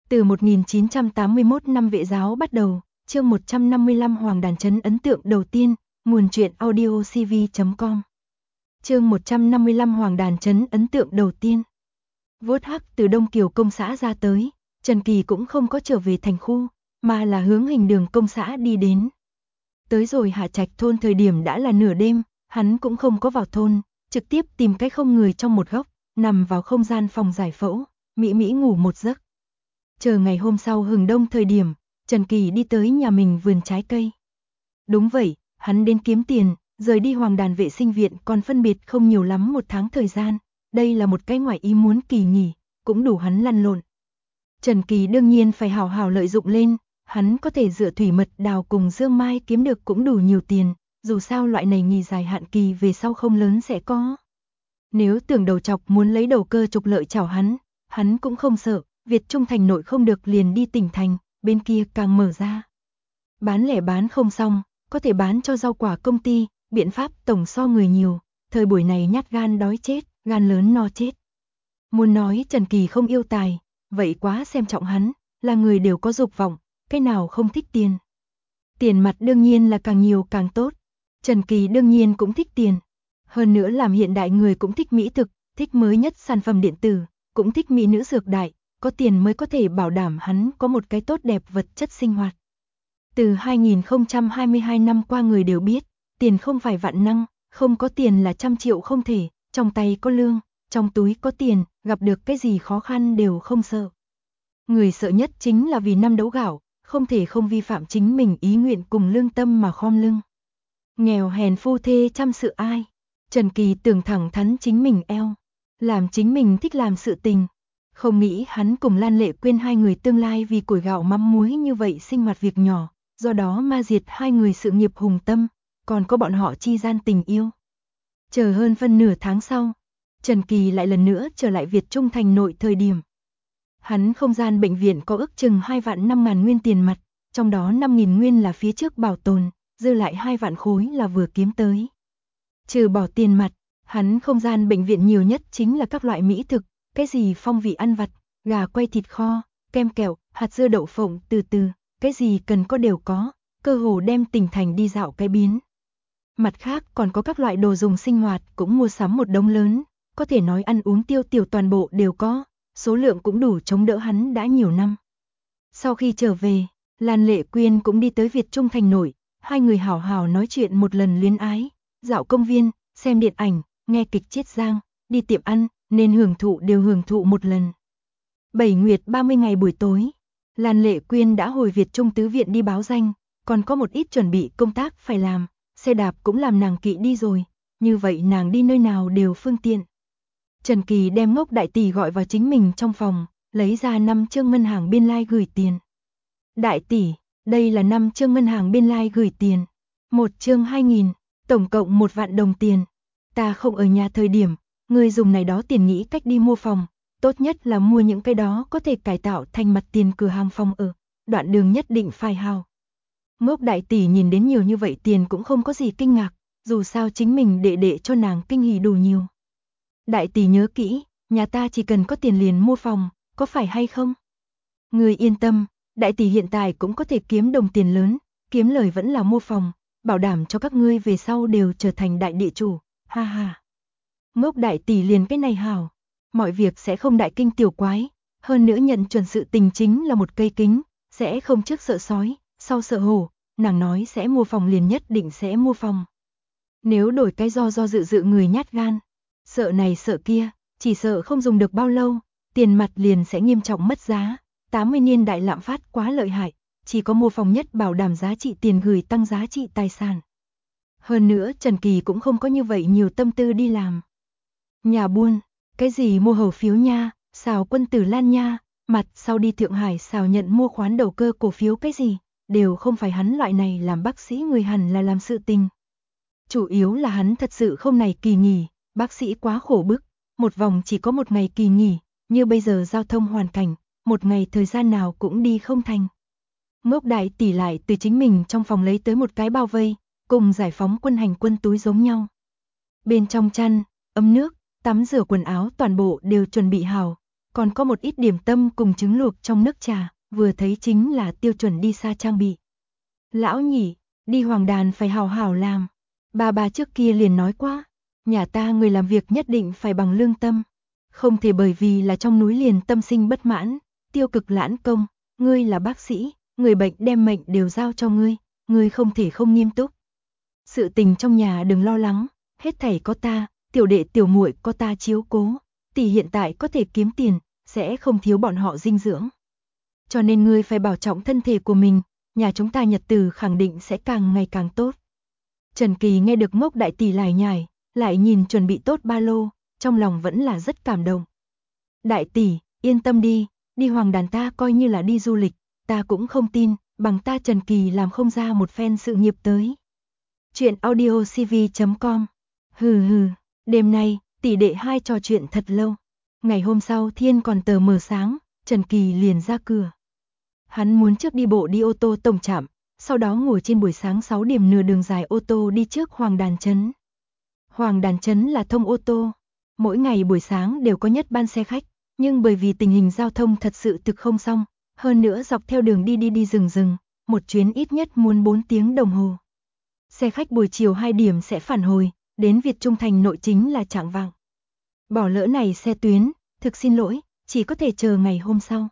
Từ 1981 năm Vệ giáo bắt đầu, chương 155 Hoàng đàn trấn ấn tượng đầu tiên, nguồn truyện audiocv.com. Chương 155 Hoàng đàn trấn ấn tượng đầu tiên. Vốt hắc từ Đông Kiều công xã ra tới, Trần Kỳ cũng không có trở về thành khu, mà là hướng hình đường công xã đi đến. Tới rồi Hạ Trạch thôn thời điểm đã là nửa đêm, hắn cũng không có vào thôn, trực tiếp tìm cái không người trong một góc, nằm vào không gian phòng giải phẫu, mỹ mỹ ngủ một giấc. Chờ ngày hôm sau hừng đông thời điểm, Trần Kỳ đi tới nhà mình vườn trái cây. Đúng vậy, hắn đến kiếm tiền, rời đi Hoàng đàn vệ sinh viện còn phân biệt không nhiều lắm 1 tháng thời gian, đây là một cái ngoại ý muốn kỳ nghỉ, cũng đủ hắn lăn lộn. Trần Kỳ đương nhiên phải hào hào lợi dụng lên, hắn có thể dựa thủy mật đào cùng dương mai kiếm được cũng đủ nhiều tiền, dù sao loại này nghỉ dài hạn kỳ về sau không lớn sẽ có. Nếu tưởng đầu chọc muốn lấy đầu cơ trục lợi chảo hắn cũng không sợ. Việt Trung thành nội không được liền đi tỉnh thành, bên kia càng mở ra. Bán lẻ bán không xong, có thể bán cho rau quả công ty, biện pháp tổng so người nhiều, thời buổi này nhát gan đói chết, gan lớn no chết. Muốn nói Trần Kỳ không yêu tài, vậy quá xem trọng hắn, là người đều có dục vọng, cái nào không thích tiền. Tiền mặt đương nhiên là càng nhiều càng tốt, Trần Kỳ đương nhiên cũng thích tiền. Hơn nữa làm hiện đại người cũng thích mỹ thực, thích mới nhất sản phẩm điện tử, cũng thích mỹ nữ dược đại. Có tiền mới có thể bảo đảm hắn có một cái tốt đẹp vật chất sinh hoạt. Từ 2022 năm qua người đều biết, tiền không phải vạn năng, không có tiền là 100 triệu không thể, trong tay có lương, trong túi có tiền, gặp được cái gì khó khăn đều không sợ. Người sợ nhất chính là vì năm đấu gạo, không thể không vi phạm chính mình ý nguyện cùng lương tâm mà khom lưng. Nghèo hèn phu thê chăm sự ai? Trần Kỳ tưởng thẳng thắn chính mình eo, làm chính mình thích làm sự tình. Không nghĩ hắn cùng Lan Lệ Quyên hai người tương lai vì củi gạo mắm muối như vậy sinh hoạt việc nhỏ, do đó ma diệt hai người sự nghiệp hùng tâm, còn có bọn họ chi gian tình yêu. Chờ hơn phân nửa tháng sau, Trần Kỳ lại lần nữa trở lại Việt Trung thành nội thời điểm. Hắn không gian bệnh viện có ước chừng 2 vạn 5 ngàn nguyên tiền mặt, trong đó 5.000 nguyên là phía trước bảo tồn, dư lại 2 vạn khối là vừa kiếm tới. Trừ bỏ tiền mặt, hắn không gian bệnh viện nhiều nhất chính là các loại mỹ thực. Cái gì phong vị ăn vặt, gà quay thịt kho, kem kẹo, hạt dưa đậu phộng từ từ, cái gì cần có đều có, cơ hồ đem tỉnh thành đi dạo cái biến. Mặt khác còn có các loại đồ dùng sinh hoạt cũng mua sắm một đống lớn, có thể nói ăn uống tiêu tiểu toàn bộ đều có, số lượng cũng đủ chống đỡ hắn đã nhiều năm. Sau khi trở về, Lan Lệ Quyên cũng đi tới Việt Trung thành nội, hai người hào hào nói chuyện một lần luyến ái, dạo công viên, xem điện ảnh, nghe kịch Chiết Giang, đi tiệm ăn. Nên hưởng thụ đều hưởng thụ một lần. 7 nguyệt 30 ngày buổi tối, Lan Lệ Quyên đã hồi Việt Trung tứ viện đi báo danh, còn có một ít chuẩn bị công tác phải làm, xe đạp cũng làm nàng kỵ đi rồi, như vậy nàng đi nơi nào đều phương tiện. Trần Kỳ đem Ngốc đại tỷ gọi vào chính mình trong phòng, lấy ra 5 chương ngân hàng biên lai gửi tiền. Đại tỷ, đây là 5 chương ngân hàng biên lai gửi tiền, 1 chương 2.000, tổng cộng 1 vạn đồng tiền. Ta không ở nhà thời điểm, người dùng này đó tiền nghĩ cách đi mua phòng, tốt nhất là mua những cái đó có thể cải tạo thành mặt tiền cửa hàng phòng ở, đoạn đường nhất định phải hào. Ngốc đại tỷ nhìn đến nhiều như vậy tiền cũng không có gì kinh ngạc, dù sao chính mình đệ cho nàng kinh hỉ đủ nhiều. Đại tỷ nhớ kỹ, nhà ta chỉ cần có tiền liền mua phòng, có phải hay không? Người yên tâm, đại tỷ hiện tại cũng có thể kiếm đồng tiền lớn, kiếm lời vẫn là mua phòng, bảo đảm cho các ngươi về sau đều trở thành đại địa chủ, ha ha. Ngốc đại tỷ liền cái này hảo, mọi việc sẽ không đại kinh tiểu quái, hơn nữa nhận chuẩn sự tình chính là một cây kính, sẽ không trước sợ sói, sau sợ hổ, nàng nói sẽ mua phòng liền nhất định sẽ mua phòng. Nếu đổi cái do dự người nhát gan, sợ này sợ kia, chỉ sợ không dùng được bao lâu, tiền mặt liền sẽ nghiêm trọng mất giá, 80 niên đại lạm phát quá lợi hại, chỉ có mua phòng nhất bảo đảm giá trị tiền gửi tăng giá trị tài sản. Hơn nữa Trần Kỳ cũng không có như vậy nhiều tâm tư đi làm. Nhà buôn, cái gì mua hầu phiếu nha, xào quân tử Lan nha, mặt sau đi Thượng Hải xào nhận mua khoán đầu cơ cổ phiếu cái gì, đều không phải hắn loại này làm bác sĩ người hẳn là làm sự tình. Chủ yếu là hắn thật sự không này kỳ nghỉ, bác sĩ quá khổ bức, một vòng chỉ có 1 ngày kỳ nghỉ, như bây giờ giao thông hoàn cảnh, 1 ngày thời gian nào cũng đi không thành. Ngốc đại tỷ lại từ chính mình trong phòng lấy tới một cái bao vây, cùng giải phóng quân hành quân túi giống nhau. Bên trong chăn, ấm nước, tắm rửa quần áo toàn bộ đều chuẩn bị hào, còn có một ít điểm tâm cùng trứng luộc trong nước trà, vừa thấy chính là tiêu chuẩn đi xa trang bị. Lão nhỉ, đi Hoàng Đàn phải hào hào làm. Bà trước kia liền nói quá, nhà ta người làm việc nhất định phải bằng lương tâm. Không thể bởi vì là trong núi liền tâm sinh bất mãn, tiêu cực lãn công, ngươi là bác sĩ, người bệnh đem mệnh đều giao cho ngươi không thể không nghiêm túc. Sự tình trong nhà đừng lo lắng, hết thảy có ta, tiểu đệ tiểu muội có ta chiếu cố, tỷ hiện tại có thể kiếm tiền, sẽ không thiếu bọn họ dinh dưỡng. Cho nên ngươi phải bảo trọng thân thể của mình, nhà chúng ta nhật tử khẳng định sẽ càng ngày càng tốt. Trần Kỳ nghe được Ngốc đại tỷ lải nhải, lại nhìn chuẩn bị tốt ba lô, trong lòng vẫn là rất cảm động. Đại tỷ, yên tâm đi Hoàng Đàn ta coi như là đi du lịch, ta cũng không tin, bằng ta Trần Kỳ làm không ra một phen sự nghiệp tới. Chuyện audiocv.com. Hừ, đêm nay, tỷ đệ hai trò chuyện thật lâu. Ngày hôm sau thiên còn tờ mờ sáng, Trần Kỳ liền ra cửa. Hắn muốn trước đi bộ đi ô tô tổng trạm, sau đó ngồi trên buổi sáng 6 điểm nửa đường dài ô tô đi trước Hoàng Đàn Trấn. Hoàng Đàn Trấn là thông ô tô. Mỗi ngày buổi sáng đều có nhất ban xe khách, nhưng bởi vì tình hình giao thông thật sự thực không xong, hơn nữa dọc theo đường đi rừng, một chuyến ít nhất muốn 4 tiếng đồng hồ. Xe khách buổi chiều 2 điểm sẽ phản hồi, đến Việt Trung Thành nội chính là chạng vạng. Bỏ lỡ này xe tuyến, thực xin lỗi, chỉ có thể chờ ngày hôm sau.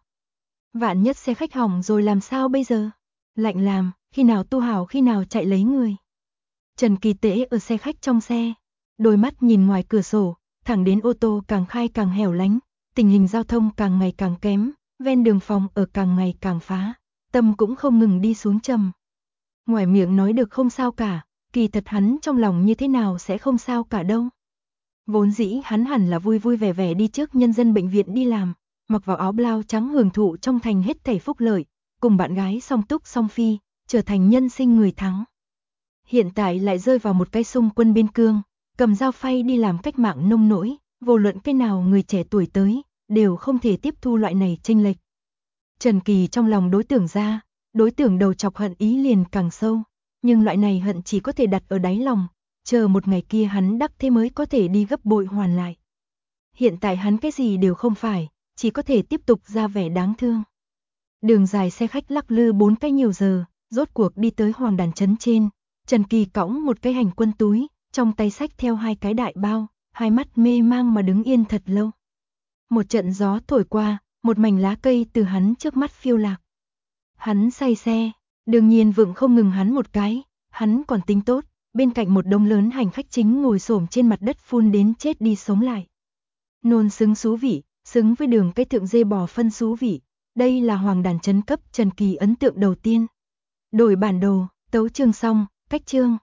Vạn nhất xe khách hỏng rồi làm sao bây giờ? Lạnh làm, khi nào tu hảo khi nào chạy lấy người. Trần Kỳ tễ ở xe khách trong xe, đôi mắt nhìn ngoài cửa sổ, thẳng đến ô tô càng khai càng hẻo lánh, tình hình giao thông càng ngày càng kém, ven đường phòng ở càng ngày càng phá, tâm cũng không ngừng đi xuống trầm. Ngoài miệng nói được không sao cả, kỳ thật hắn trong lòng như thế nào sẽ không sao cả đâu. Vốn dĩ hắn hẳn là vui vui vẻ vẻ đi trước nhân dân bệnh viện đi làm, mặc vào áo blau trắng hưởng thụ trong thành hết thảy phúc lợi, cùng bạn gái song túc song phi, trở thành nhân sinh người thắng. Hiện tại lại rơi vào một cái xung quân biên cương, cầm dao phay đi làm cách mạng nông nỗi, vô luận cái nào người trẻ tuổi tới, đều không thể tiếp thu loại này chênh lệch. Trần Kỳ trong lòng đối tượng đầu chọc hận ý liền càng sâu, nhưng loại này hận chỉ có thể đặt ở đáy lòng, chờ một ngày kia hắn đắc thế mới có thể đi gấp bội hoàn lại. Hiện tại hắn cái gì đều không phải, chỉ có thể tiếp tục ra vẻ đáng thương. Đường dài xe khách lắc lư 4 cái nhiều giờ, rốt cuộc đi tới Hoàng Đàn Trấn trên, Trần Kỳ cõng một cái hành quân túi, trong tay xách theo 2 cái đại bao, hai mắt mê mang mà đứng yên thật lâu. Một trận gió thổi qua, một mảnh lá cây từ hắn trước mắt phiêu lạc. Hắn say xe, đương nhiên vượng không ngừng hắn một cái, hắn còn tính tốt, bên cạnh một đống lớn hành khách chính ngồi xổm trên mặt đất phun đến chết đi sống lại. Nôn xứng xú vị, xứng với đường cây thượng dê bò phân xú vị, đây là Hoàng Đàn Trấn cấp Trần Kỳ ấn tượng đầu tiên. Đổi bản đồ, tấu chương xong, cách chương.